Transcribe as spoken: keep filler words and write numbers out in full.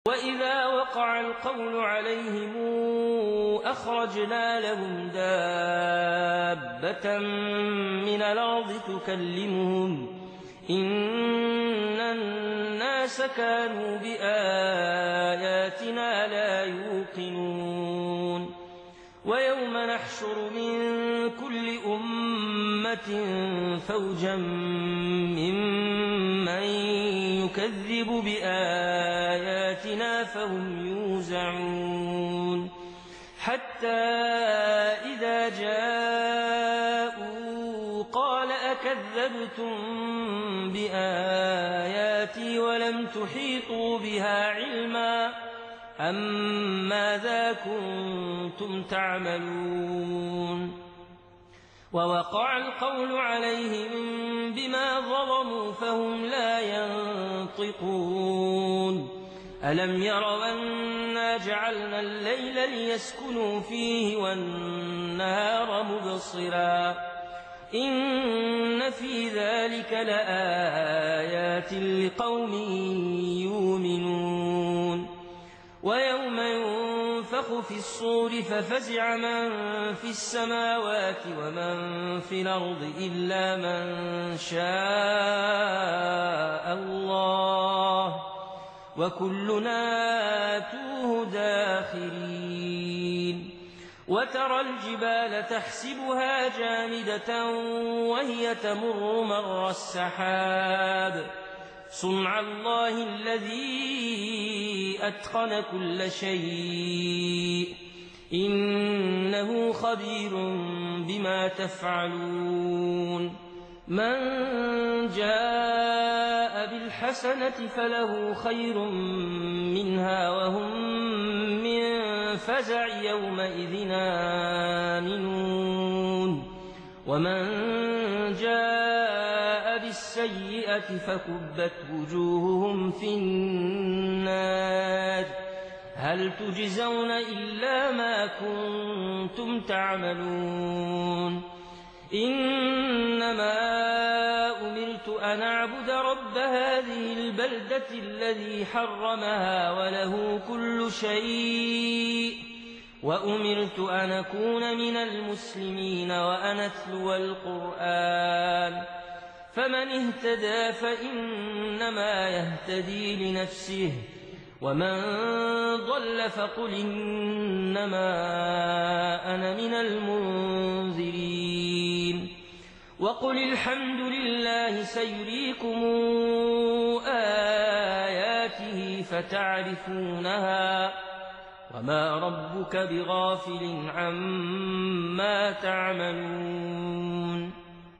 وإذا وقع القول عليهم أخرجنا لهم دابة من الأرض تكلمهم إن الناس كانوا بآياتنا لا يوقنون ويوم نحشر من كل أمة فوجا ممن يكذب بآياتنا فهم يوزعون حتى إذا جاءوا قال أكذبتم بآياتي ولم تحيطوا بها علما أم ماذا كنتم تعملون ووقع القول عليهم بما ظلموا فهم لا ينطقون ألم يروا أنا جعلنا الليل ليسكنوا فيه والنهار مبصرا إن في ذلك لآيات لقوم يؤمنون ويوم ينفخ في الصور ففزع من في السماوات ومن في الأرض إلا من شاء الله وكلنا آتوه داخرين وترى الجبال تحسبها جامدة وهي تمر مر السحاب صنع الله الذي أتقن كل شيء إنه خبير بما تفعلون من جاء بالحسنة فله خير منها وهم من فزع يومئذ آمنون ومن جاء بالسيئة فكبت وجوههم في النار هل تجزون إلا ما كنتم تعملون إنما أمرت أن أعبد رب هذه البلدة الذي حرمها وله كل شيء وأمرت أن أكون من المسلمين وأن أتلو القرآن فمن اهتدى فإنما يهتدي لنفسه ومن ضل فقل إنما أنا من المنذرين وقل الحمد لله سيريكم آياته فتعرفونها وما ربك بغافل عما تعملون